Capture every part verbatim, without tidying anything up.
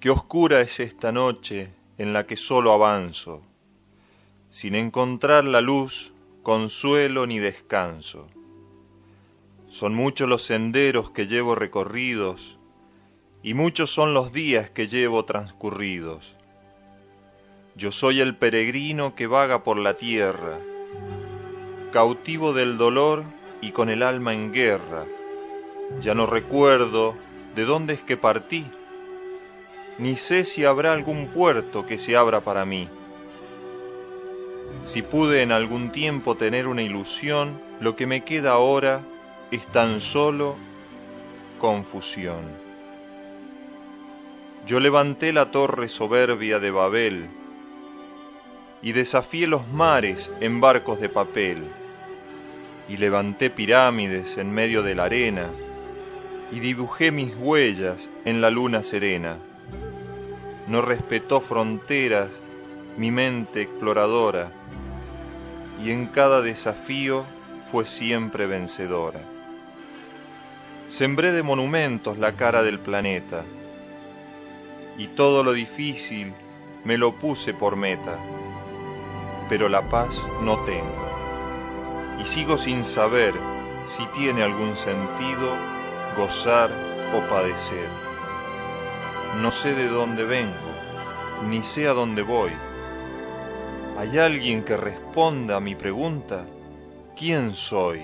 Qué oscura es esta noche en la que solo avanzo, sin encontrar la luz, consuelo ni descanso. Son muchos los senderos que llevo recorridos, y muchos son los días que llevo transcurridos. Yo soy el peregrino que vaga por la tierra, cautivo del dolor y con el alma en guerra. Ya no recuerdo de dónde es que partí, ni sé si habrá algún puerto que se abra para mí. Si pude en algún tiempo tener una ilusión, lo que me queda ahora es tan solo confusión. Yo levanté la torre soberbia de Babel y desafié los mares en barcos de papel, y levanté pirámides en medio de la arena y dibujé mis huellas en la luna serena. No respetó fronteras mi mente exploradora, y en cada desafío fue siempre vencedora. Sembré de monumentos la cara del planeta, y todo lo difícil me lo puse por meta, pero la paz no tengo, y sigo sin saber si tiene algún sentido gozar o padecer. No sé de dónde vengo, ni sé a dónde voy. ¿Hay alguien que responda a mi pregunta? ¿Quién soy?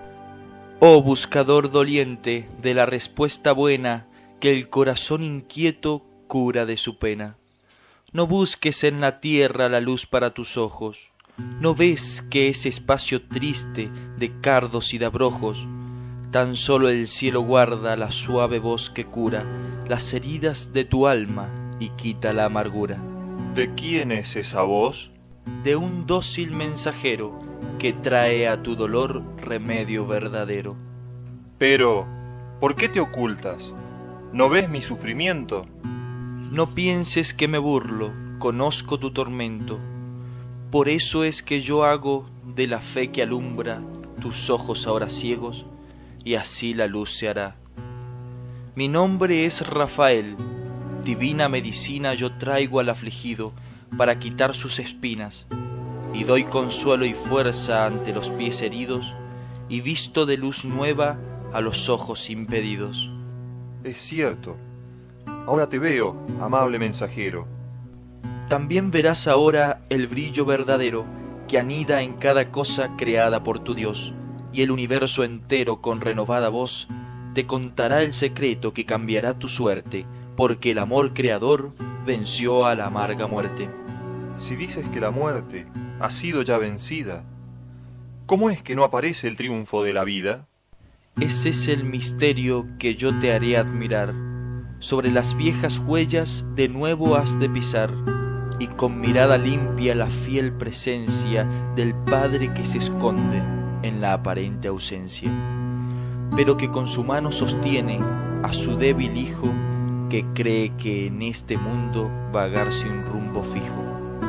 Oh buscador doliente de la respuesta buena que el corazón inquieto cura de su pena. No busques en la tierra la luz para tus ojos. ¿No ves que ese espacio triste de cardos y de abrojos, tan solo el cielo guarda la suave voz que cura las heridas de tu alma y quita la amargura? ¿De quién es esa voz? De un dócil mensajero que trae a tu dolor remedio verdadero. Pero, ¿por qué te ocultas? ¿No ves mi sufrimiento? No pienses que me burlo, conozco tu tormento. Por eso es que yo hago de la fe que alumbra tus ojos ahora ciegos, y así la luz se hará. Mi nombre es Rafael, divina medicina yo traigo al afligido para quitar sus espinas, y doy consuelo y fuerza ante los pies heridos, y visto de luz nueva a los ojos impedidos. Es cierto, ahora te veo, amable mensajero. También verás ahora el brillo verdadero que anida en cada cosa creada por tu Dios, y el universo entero con renovada voz te contará el secreto que cambiará tu suerte, porque el amor creador venció a la amarga muerte. Si dices que la muerte ha sido ya vencida, ¿cómo es que no aparece el triunfo de la vida? Ese es el misterio que yo te haré admirar. Sobre las viejas huellas de nuevo has de pisar, y con mirada limpia la fiel presencia del Padre que se esconde en la aparente ausencia, pero que con su mano sostiene a su débil hijo que cree que en este mundo vagar sin rumbo fijo.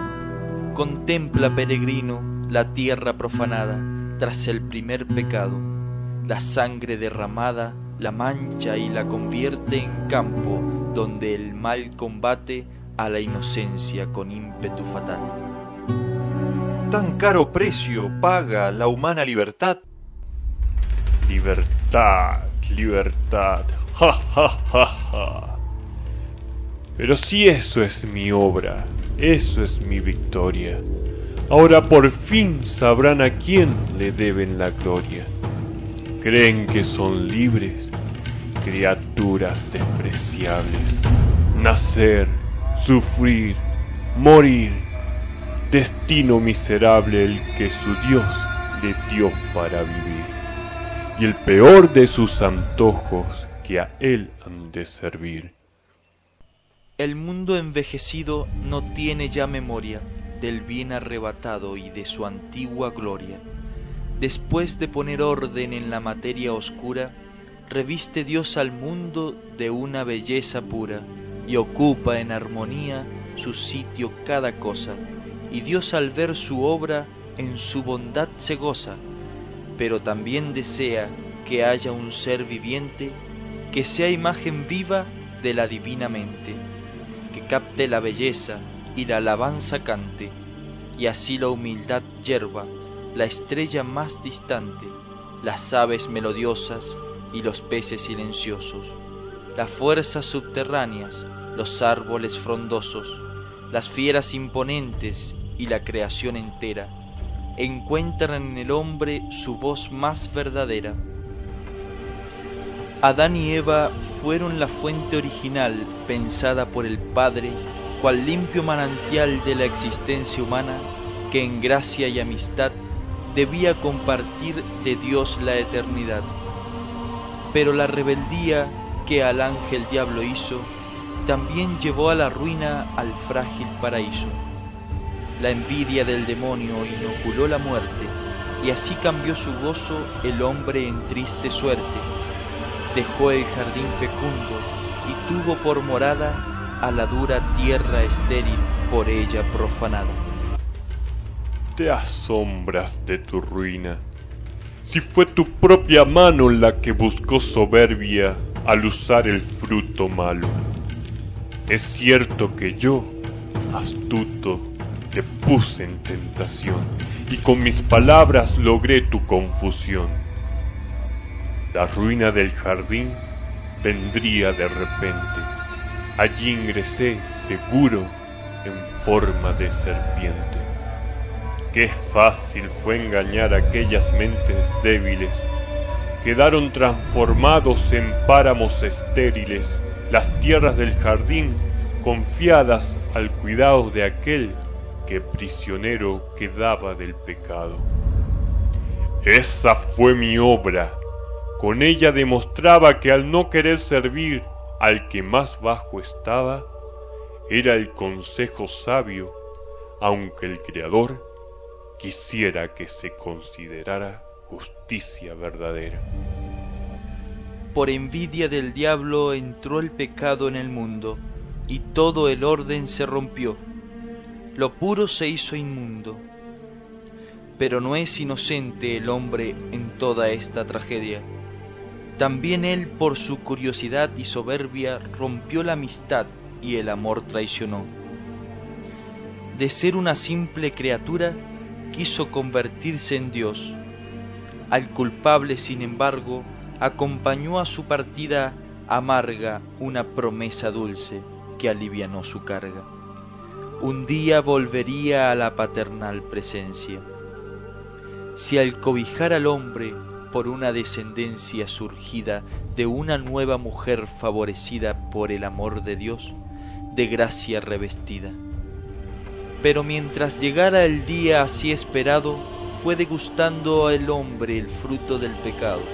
Contempla, peregrino, la tierra profanada tras el primer pecado. La sangre derramada la mancha y la convierte en campo donde el mal combate a la inocencia con ímpetu fatal. ¿Tan caro precio paga la humana libertad? Libertad, libertad, ja, ja, ja, ja. Pero si eso es mi obra, eso es mi victoria, ahora por fin sabrán a quién le deben la gloria. Creen que son libres, criaturas despreciables. Nacer, sufrir, morir, destino miserable el que su Dios le dio para vivir, y el peor de sus antojos que a él han de servir. El mundo envejecido no tiene ya memoria del bien arrebatado y de su antigua gloria. Después de poner orden en la materia oscura, reviste Dios al mundo de una belleza pura, y ocupa en armonía su sitio cada cosa, y Dios al ver su obra en su bondad se goza, pero también desea que haya un ser viviente que sea imagen viva de la divina mente, que capte la belleza y la alabanza cante, y así la humildad yerba la estrella más distante, las aves melodiosas y los peces silenciosos, las fuerzas subterráneas, los árboles frondosos, las fieras imponentes y la creación entera, encuentran en el hombre su voz más verdadera. Adán y Eva fueron la fuente original pensada por el Padre, cual limpio manantial de la existencia humana que en gracia y amistad debía compartir de Dios la eternidad. Pero la rebeldía que al ángel diablo hizo también llevó a la ruina al frágil paraíso. La envidia del demonio inoculó la muerte, y así cambió su gozo el hombre en triste suerte. Dejó el jardín fecundo y tuvo por morada a la dura tierra estéril por ella profanada. Te asombras de tu ruina, si fue tu propia mano la que buscó soberbia al usar el fruto malo. Es cierto que yo, astuto, te puse en tentación, y con mis palabras logré tu confusión. La ruina del jardín vendría de repente. Allí ingresé seguro en forma de serpiente. Qué fácil fue engañar a aquellas mentes débiles. Quedaron transformados en páramos estériles las tierras del jardín, confiadas al cuidado de aquel que prisionero quedaba del pecado. Esa fue mi obra. Con ella demostraba que al no querer servir al que más bajo estaba, era el consejo sabio, aunque el Creador quisiera que se considerara justicia verdadera. Por envidia del diablo entró el pecado en el mundo, y todo el orden se rompió. Lo puro se hizo inmundo. Pero no es inocente el hombre en toda esta tragedia. También él, por su curiosidad y soberbia, rompió la amistad y el amor traicionó. De ser una simple criatura, quiso convertirse en Dios. Al culpable, sin embargo, acompañó a su partida amarga una promesa dulce que alivianó su carga. Un día volvería a la paternal presencia. Si al cobijar al hombre por una descendencia surgida de una nueva mujer favorecida por el amor de Dios, de gracia revestida. Pero mientras llegara el día así esperado, fue degustando el hombre el fruto del pecado.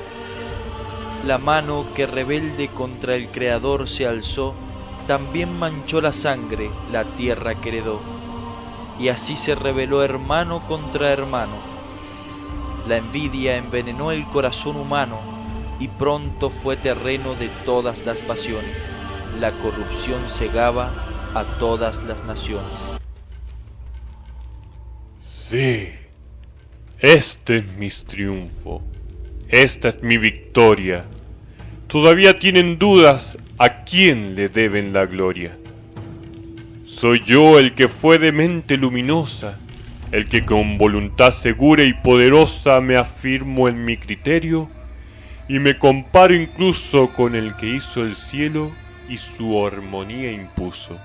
La mano que rebelde contra el Creador se alzó, también manchó la sangre la tierra que heredó, y así se rebeló hermano contra hermano. La envidia envenenó el corazón humano, y pronto fue terreno de todas las pasiones. La corrupción cegaba a todas las naciones. Sí, este es mi triunfo, esta es mi victoria. Todavía tienen dudas a quién le deben la gloria. Soy yo el que fue de mente luminosa, el que con voluntad segura y poderosa me afirmo en mi criterio y me comparo incluso con el que hizo el cielo y su armonía impuso.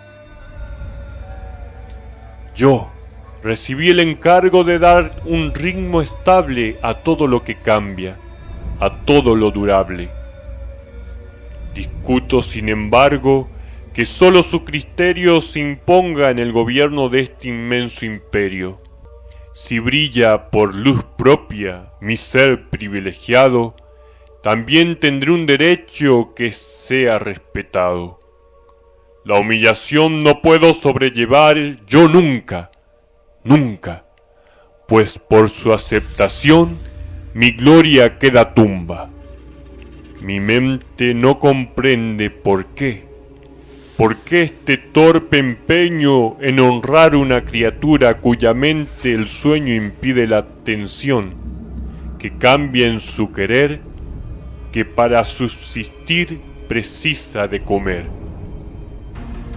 Yo recibí el encargo de dar un ritmo estable a todo lo que cambia, a todo lo durable. Discuto, sin embargo, que sólo su criterio se imponga en el gobierno de este inmenso imperio. Si brilla por luz propia mi ser privilegiado, también tendré un derecho que sea respetado. La humillación no puedo sobrellevar yo nunca, nunca, pues por su aceptación mi gloria queda tumba. Mi mente no comprende por qué, por qué este torpe empeño en honrar una criatura cuya mente el sueño impide la atención, que cambia en su querer, que para subsistir precisa de comer.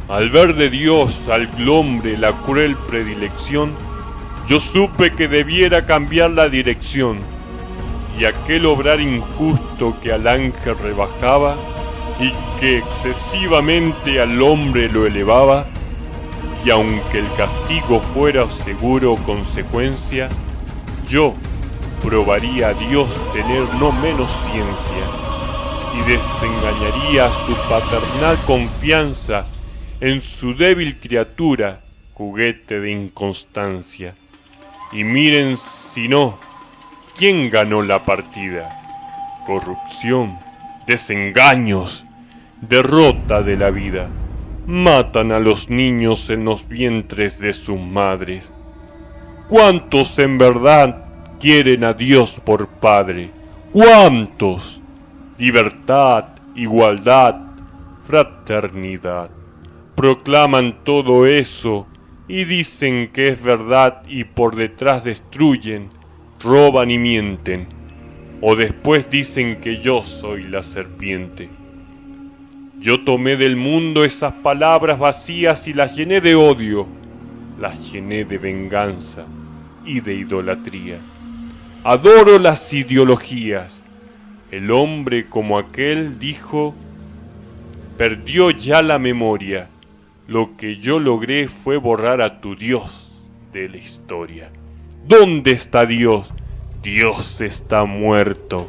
Al ver de Dios al hombre la cruel predilección, yo supe que debiera cambiar la dirección, y aquel obrar injusto que al ángel rebajaba y que excesivamente al hombre lo elevaba, y aunque el castigo fuera seguro consecuencia, yo probaría a Dios tener no menos ciencia, y desengañaría su paternal confianza en su débil criatura, juguete de inconstancia. Y miren si no, ¿quién ganó la partida? Corrupción, desengaños, derrota de la vida. Matan a los niños en los vientres de sus madres. ¿Cuántos en verdad quieren a Dios por Padre? ¿Cuántos? Libertad, igualdad, fraternidad. Proclaman todo eso y dicen que es verdad y por detrás destruyen, roban y mienten. O después dicen que yo soy la serpiente. Yo tomé del mundo esas palabras vacías y las llené de odio, las llené de venganza y de idolatría. Adoro las ideologías. El hombre como aquel dijo, perdió ya la memoria. Lo que yo logré fue borrar a tu Dios de la historia. ¿Dónde está Dios? Dios está muerto.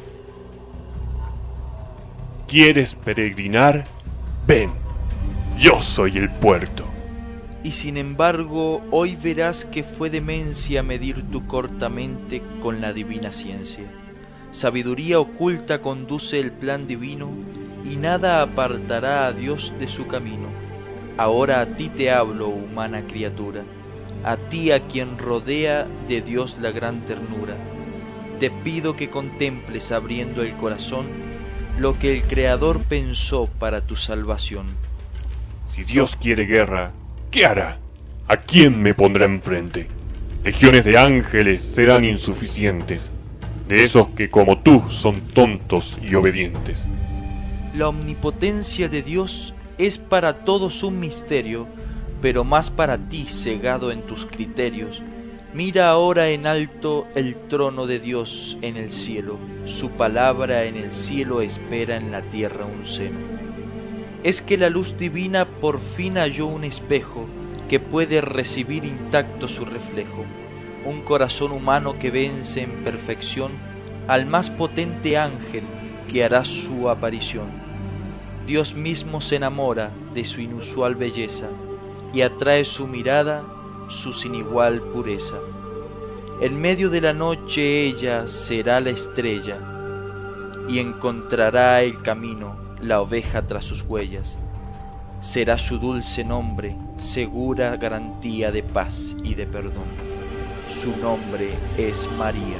¿Quieres peregrinar? Ven, yo soy el puerto. Y sin embargo, hoy verás que fue demencia medir tu corta mente con la divina ciencia. Sabiduría oculta conduce el plan divino, y nada apartará a Dios de su camino. Ahora a ti te hablo, humana criatura, a ti a quien rodea de Dios la gran ternura. Te pido que contemples abriendo el corazón lo que el Creador pensó para tu salvación. Si Dios quiere guerra, ¿qué hará? ¿A quién me pondrá enfrente? Legiones de ángeles serán insuficientes, de esos que como tú son tontos y obedientes. La omnipotencia de Dios es para todos un misterio, pero más para ti cegado en tus criterios. Mira ahora en alto el trono de Dios en el cielo, su palabra en el cielo espera en la tierra un seno. Es que la luz divina por fin halló un espejo que puede recibir intacto su reflejo, un corazón humano que vence en perfección al más potente ángel que hará su aparición. Dios mismo se enamora de su inusual belleza y atrae su mirada su sin igual pureza. En medio de la noche ella será la estrella y encontrará el camino, la oveja tras sus huellas. Será su dulce nombre, segura garantía de paz y de perdón. Su nombre es María.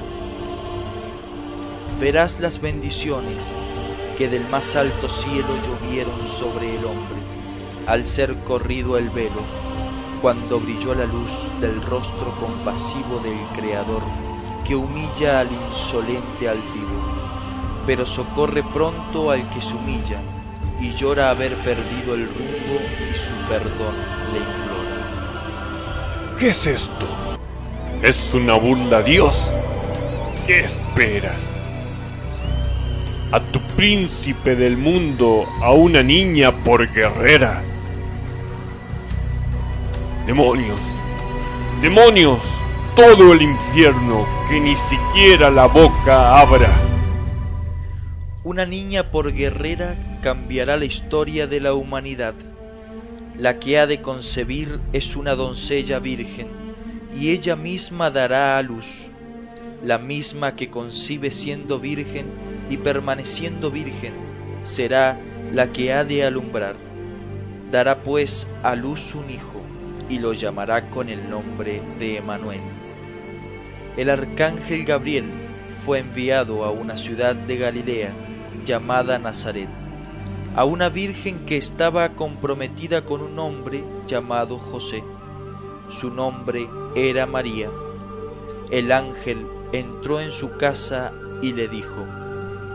Verás las bendiciones que del más alto cielo llovieron sobre el hombre, al ser corrido el velo, cuando brilló la luz del rostro compasivo del Creador, que humilla al insolente altivo, pero socorre pronto al que se humilla, y llora haber perdido el rumbo y su perdón le implora. ¿Qué es esto? ¿Es una burla a Dios? ¿Qué esperas? ¿A tu príncipe del mundo, a una niña por guerrera? ¡Demonios! ¡Demonios! Todo el infierno, que ni siquiera la boca abra. Una niña por guerrera cambiará la historia de la humanidad. La que ha de concebir es una doncella virgen, y ella misma dará a luz, la misma que concibe siendo virgen y permaneciendo virgen, será la que ha de alumbrar. Dará pues a luz un hijo, y lo llamará con el nombre de Emmanuel. El arcángel Gabriel fue enviado a una ciudad de Galilea llamada Nazaret, a una virgen que estaba comprometida con un hombre llamado José. Su nombre era María. El ángel entró en su casa y le dijo: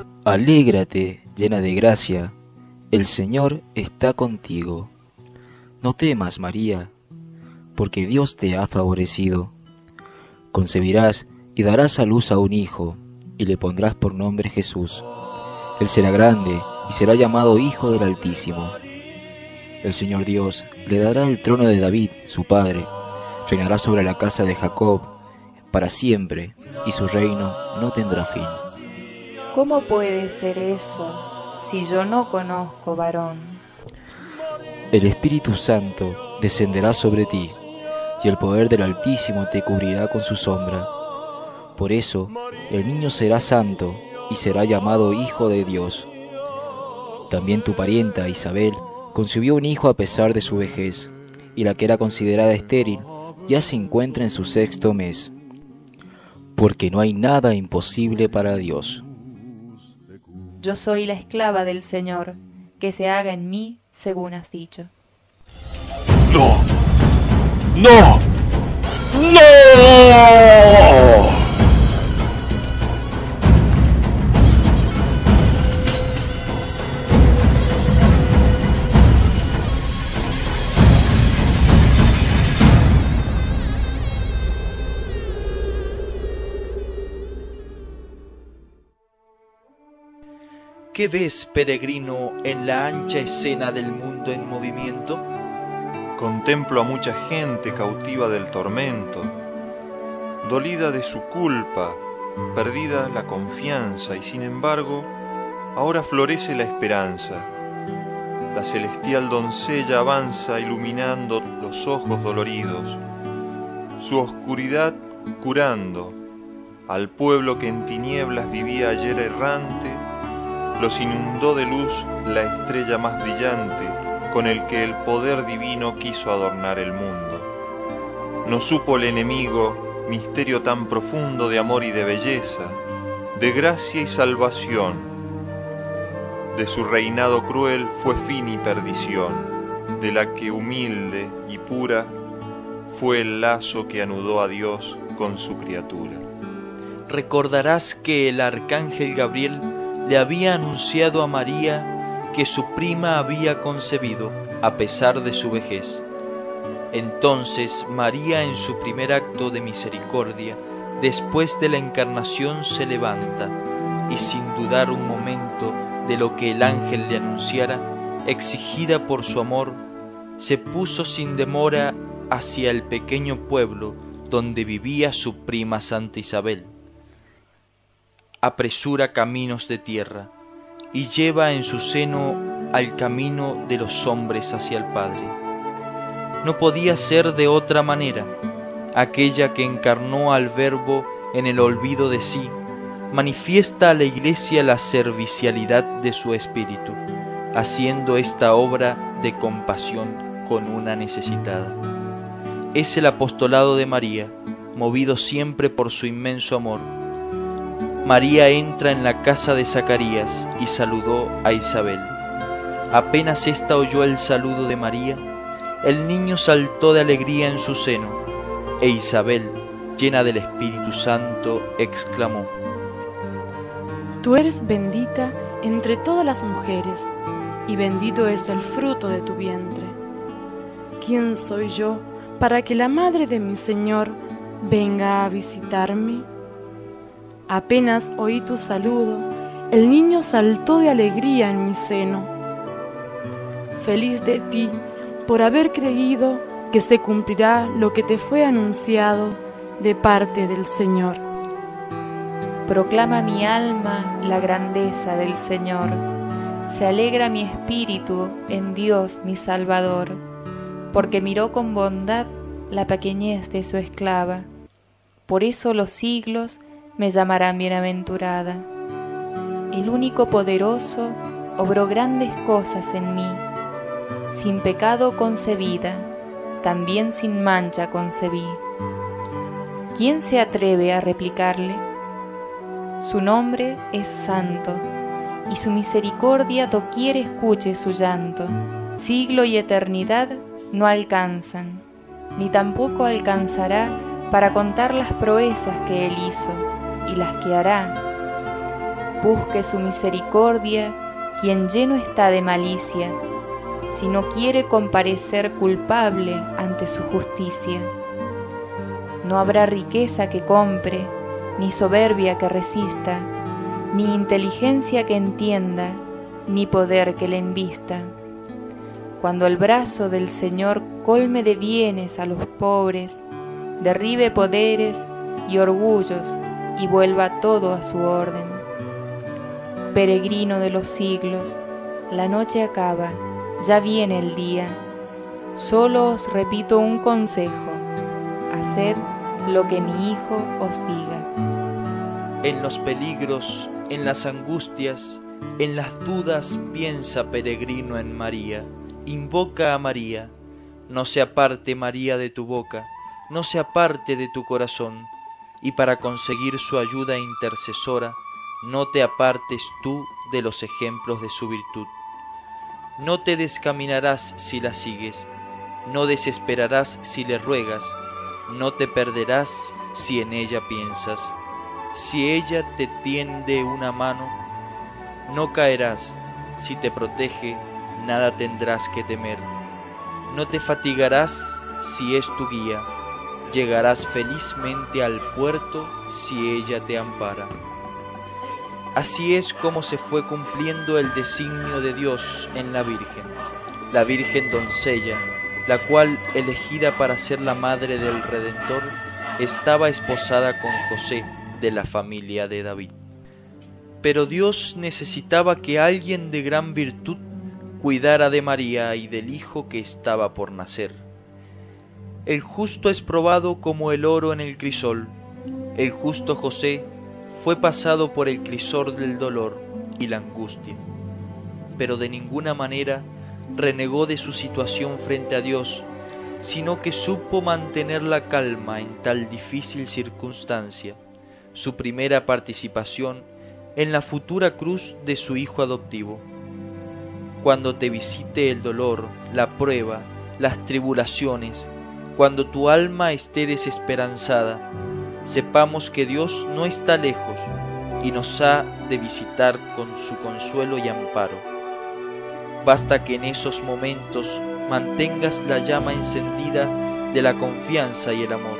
Alégrate, llena de gracia, el Señor está contigo. No temas, María, porque Dios te ha favorecido. Concebirás y darás a luz a un hijo, y le pondrás por nombre Jesús. Él será grande y será llamado Hijo del Altísimo. El Señor Dios le dará el trono de David, su padre. Reinará sobre la casa de Jacob para siempre, y su reino no tendrá fin. ¿Cómo puede ser eso si yo no conozco varón? El Espíritu Santo descenderá sobre ti, y el poder del Altísimo te cubrirá con su sombra. Por eso, el niño será santo y será llamado Hijo de Dios. También tu parienta Isabel concibió un hijo a pesar de su vejez, y la que era considerada estéril ya se encuentra en su sexto mes, porque no hay nada imposible para Dios. Yo soy la esclava del Señor, que se haga en mí según has dicho. ¡No! ¡No! ¡No! ¿Qué ves, peregrino, en la ancha escena del mundo en movimiento? Contemplo a mucha gente cautiva del tormento, dolida de su culpa, perdida la confianza, y sin embargo, ahora florece la esperanza. La celestial doncella avanza iluminando los ojos doloridos, su oscuridad curando. Al pueblo que en tinieblas vivía ayer errante, los inundó de luz la estrella más brillante, con el que el poder divino quiso adornar el mundo. No supo el enemigo misterio tan profundo de amor y de belleza, de gracia y salvación. De su reinado cruel fue fin y perdición, de la que humilde y pura fue el lazo que anudó a Dios con su criatura. Recordarás que el arcángel Gabriel le había anunciado a María que su prima había concebido a pesar de su vejez. Entonces María, en su primer acto de misericordia, después de la encarnación, se levanta y, sin dudar un momento de lo que el ángel le anunciara, exigida por su amor, se puso sin demora hacia el pequeño pueblo donde vivía su prima Santa Isabel. Apresura caminos de tierra y lleva en su seno al camino de los hombres hacia el Padre. No podía ser de otra manera. Aquella que encarnó al Verbo en el olvido de sí, manifiesta a la Iglesia la servicialidad de su espíritu, haciendo esta obra de compasión con una necesitada. Es el apostolado de María, movido siempre por su inmenso amor. María entra en la casa de Zacarías y saludó a Isabel. Apenas ésta oyó el saludo de María, el niño saltó de alegría en su seno, e Isabel, llena del Espíritu Santo, exclamó: Tú eres bendita entre todas las mujeres, y bendito es el fruto de tu vientre. ¿Quién soy yo para que la madre de mi Señor venga a visitarme? Apenas oí tu saludo, el niño saltó de alegría en mi seno. Feliz de ti por haber creído que se cumplirá lo que te fue anunciado de parte del Señor. Proclama mi alma la grandeza del Señor. Se alegra mi espíritu en Dios mi Salvador, porque miró con bondad la pequeñez de su esclava. Por eso los siglos me llamarán bienaventurada. El único poderoso obró grandes cosas en mí. Sin pecado concebida, también sin mancha concebí. ¿Quién se atreve a replicarle? Su nombre es santo, y su misericordia doquier escuche su llanto. Siglo y eternidad no alcanzan, ni tampoco alcanzará para contar las proezas que él hizo y las que hará. Busque su misericordia quien lleno está de malicia, si no quiere comparecer culpable ante su justicia. No habrá riqueza que compre, ni soberbia que resista, ni inteligencia que entienda, ni poder que le embista. Cuando el brazo del Señor colme de bienes a los pobres, derribe poderes y orgullos y vuelva todo a su orden. Peregrino de los siglos, la noche acaba, ya viene el día. Solo os repito un consejo: haced lo que mi Hijo os diga. En los peligros, en las angustias, en las dudas, piensa, peregrino, en María. Invoca a María. No se aparte María de tu boca, no se aparte de tu corazón, y para conseguir su ayuda intercesora, no te apartes tú de los ejemplos de su virtud. No te descaminarás si la sigues, no desesperarás si le ruegas, no te perderás si en ella piensas. Si ella te tiende una mano, no caerás. Si te protege, nada tendrás que temer. No te fatigarás si es tu guía, llegarás felizmente al puerto si ella te ampara. Así es como se fue cumpliendo el designio de Dios en la Virgen, la Virgen doncella, la cual, elegida para ser la madre del Redentor, estaba esposada con José, de la familia de David. Pero Dios necesitaba que alguien de gran virtud cuidara de María y del hijo que estaba por nacer. El justo es probado como el oro en el crisol. El justo José fue pasado por el crisol del dolor y la angustia, pero de ninguna manera renegó de su situación frente a Dios, sino que supo mantener la calma en tal difícil circunstancia, su primera participación en la futura cruz de su hijo adoptivo. Cuando te visite el dolor, la prueba, las tribulaciones, cuando tu alma esté desesperanzada, sepamos que Dios no está lejos y nos ha de visitar con su consuelo y amparo. Basta que en esos momentos mantengas la llama encendida de la confianza y el amor.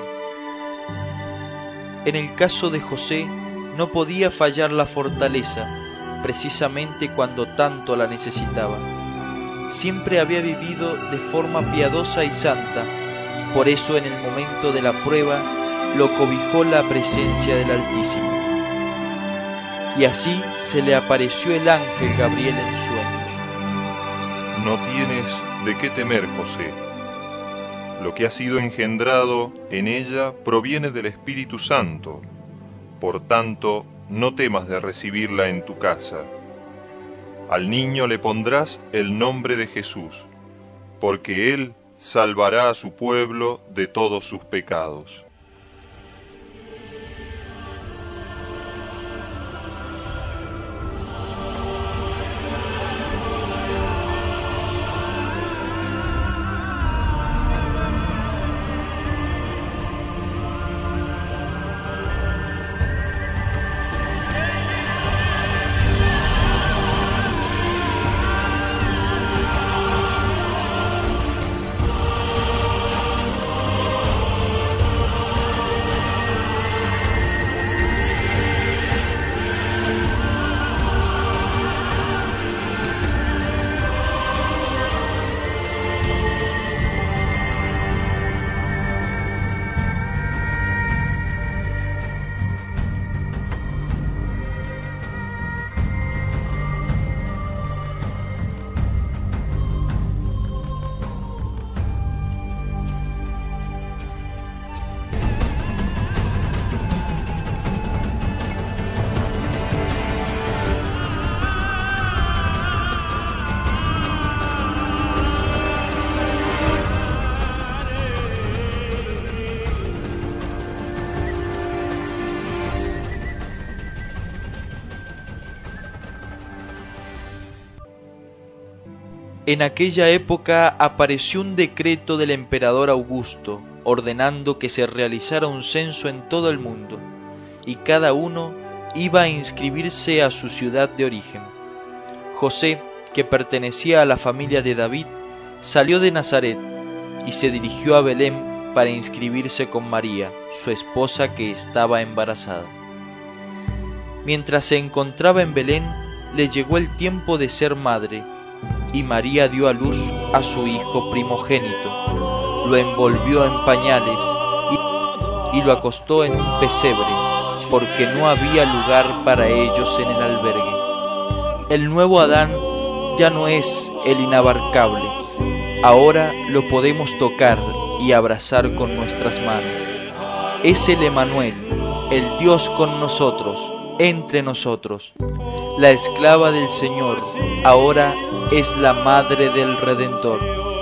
En el caso de José, no podía fallar la fortaleza, precisamente cuando tanto la necesitaba. Siempre había vivido de forma piadosa y santa, por eso en el momento de la prueba lo cobijó la presencia del Altísimo. Y así se le apareció el ángel Gabriel en sueños. No tienes de qué temer, José. Lo que ha sido engendrado en ella proviene del Espíritu Santo. Por tanto, no temas de recibirla en tu casa. Al niño le pondrás el nombre de Jesús, porque él salvará a su pueblo de todos sus pecados. En aquella época apareció un decreto del emperador Augusto, ordenando que se realizara un censo en todo el mundo, y cada uno iba a inscribirse a su ciudad de origen. José, que pertenecía a la familia de David, salió de Nazaret y se dirigió a Belén para inscribirse con María, su esposa, que estaba embarazada. Mientras se encontraba en Belén, le llegó el tiempo de ser madre, y María dio a luz a su hijo primogénito, lo envolvió en pañales y, y lo acostó en un pesebre, porque no había lugar para ellos en el albergue. El nuevo Adán ya no es el inabarcable, ahora lo podemos tocar y abrazar con nuestras manos. Es el Emanuel, el Dios con nosotros, entre nosotros. La esclava del Señor ahora es la madre del Redentor.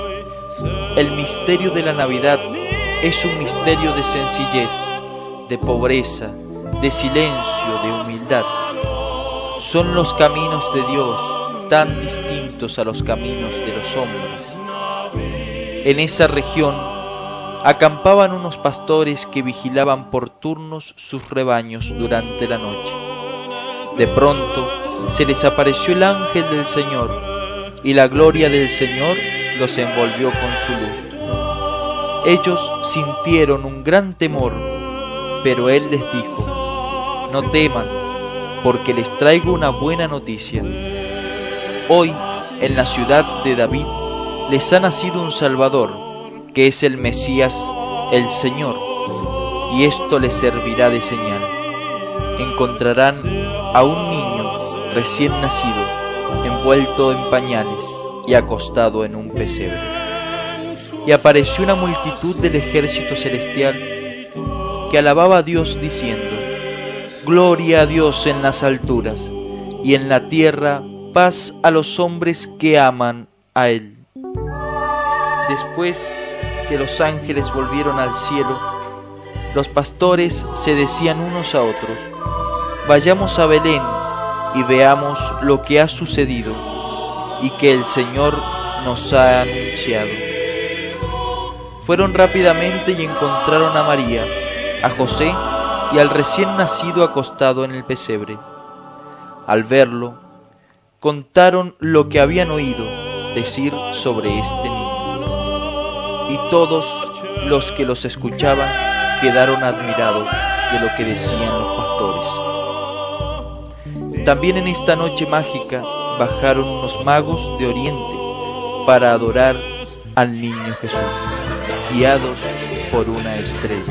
El misterio de la Navidad es un misterio de sencillez, de pobreza, de silencio, de humildad. Son los caminos de Dios tan distintos a los caminos de los hombres. En esa región acampaban unos pastores que vigilaban por turnos sus rebaños durante la noche. De pronto se les apareció el ángel del Señor, y la gloria del Señor los envolvió con su luz. Ellos sintieron un gran temor, pero Él les dijo: no teman, porque les traigo una buena noticia. Hoy, en la ciudad de David, les ha nacido un Salvador, que es el Mesías, el Señor, y esto les servirá de señal. Encontrarán a un niño recién nacido, envuelto en pañales y acostado en un pesebre. Y apareció una multitud del ejército celestial que alababa a Dios diciendo: Gloria a Dios en las alturas, y en la tierra paz a los hombres que aman a Él. Después que los ángeles volvieron al cielo, los pastores se decían unos a otros: vayamos a Belén y veamos lo que ha sucedido y que el Señor nos ha anunciado. Fueron rápidamente y encontraron a María, a José y al recién nacido acostado en el pesebre. Al verlo, contaron lo que habían oído decir sobre este niño. Y todos los que los escuchaban quedaron admirados de lo que decían los pastores. También en esta noche mágica bajaron unos magos de Oriente para adorar al niño Jesús, guiados por una estrella.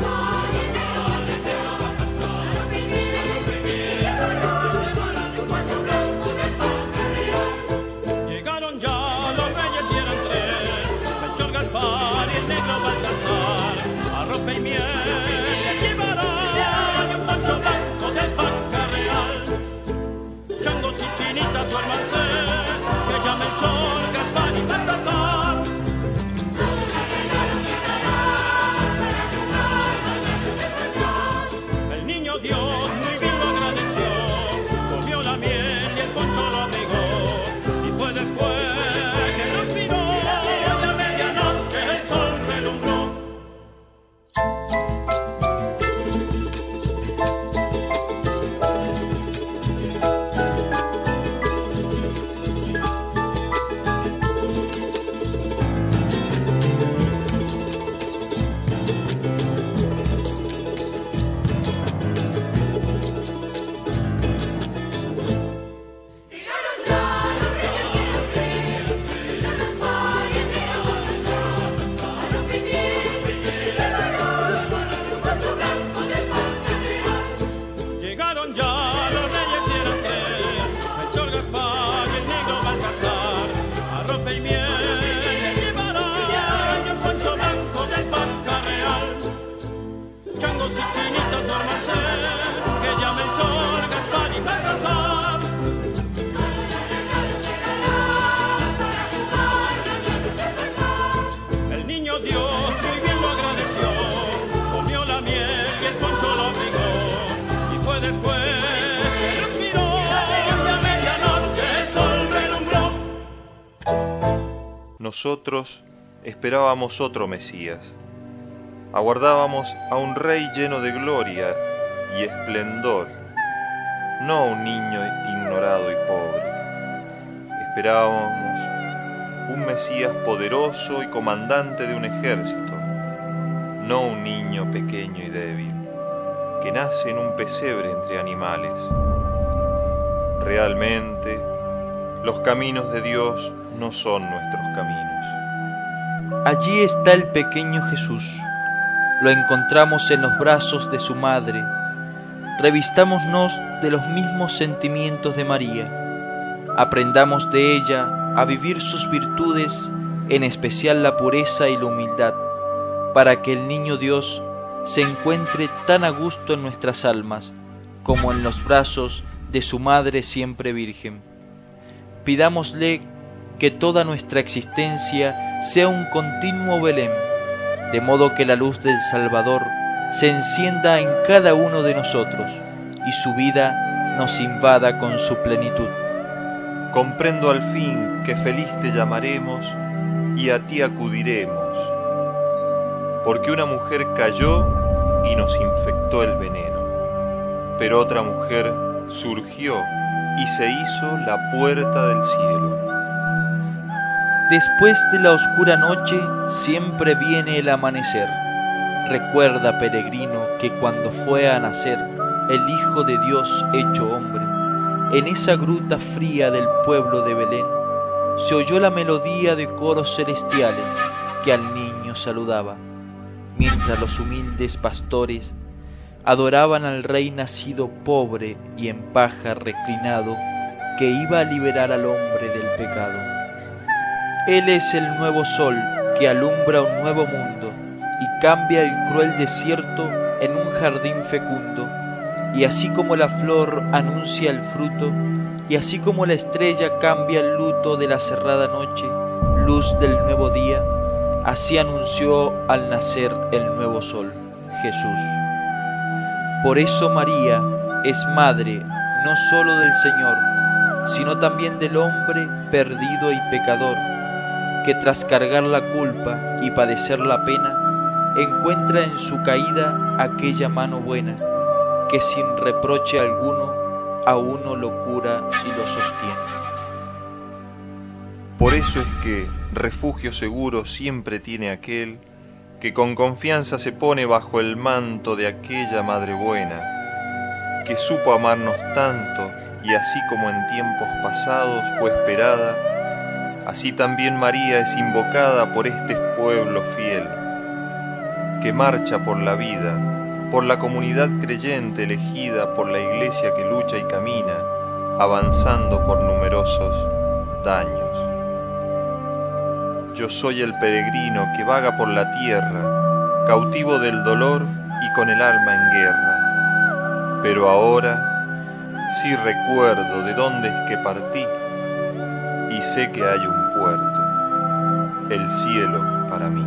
Nosotros esperábamos otro Mesías. Aguardábamos a un rey lleno de gloria y esplendor, no a un niño ignorado y pobre. Esperábamos un Mesías poderoso y comandante de un ejército, no un niño pequeño y débil, que nace en un pesebre entre animales. Realmente, los caminos de Dios no son nuestros caminos. Allí está el pequeño Jesús. Lo encontramos en los brazos de su madre. Revistámonos de los mismos sentimientos de María. Aprendamos de ella a vivir sus virtudes, en especial la pureza y la humildad, para que el niño Dios se encuentre tan a gusto en nuestras almas como en los brazos de su Madre siempre Virgen. Pidámosle que toda nuestra existencia sea un continuo Belén, de modo que la luz del Salvador se encienda en cada uno de nosotros y su vida nos invada con su plenitud. Comprendo al fin que feliz te llamaremos y a ti acudiremos, porque una mujer cayó y nos infectó el veneno, pero otra mujer surgió y se hizo la puerta del cielo. Después de la oscura noche siempre viene el amanecer. Recuerda, peregrino, que cuando fue a nacer el Hijo de Dios hecho hombre, en esa gruta fría del pueblo de Belén, se oyó la melodía de coros celestiales que al niño saludaba, mientras los humildes pastores adoraban al Rey nacido pobre y en paja reclinado, que iba a liberar al hombre del pecado. Él es el nuevo sol que alumbra un nuevo mundo y cambia el cruel desierto en un jardín fecundo, y así como la flor anuncia el fruto, y así como la estrella cambia el luto de la cerrada noche, luz del nuevo día, así anunció al nacer el nuevo sol, Jesús. Por eso María es madre no sólo del Señor, sino también del hombre perdido y pecador, que tras cargar la culpa y padecer la pena, encuentra en su caída aquella mano buena, que sin reproche alguno a uno lo cura y lo sostiene. Por eso es que refugio seguro siempre tiene aquel que con confianza se pone bajo el manto de aquella madre buena, que supo amarnos tanto y así como en tiempos pasados fue esperada, así también María es invocada por este pueblo fiel, que marcha por la vida, por la comunidad creyente elegida por la iglesia que lucha y camina, avanzando por numerosos daños. Yo soy el peregrino que vaga por la tierra, cautivo del dolor y con el alma en guerra. Pero ahora sí recuerdo de dónde es que partí y sé que hay un puerto, el cielo para mí.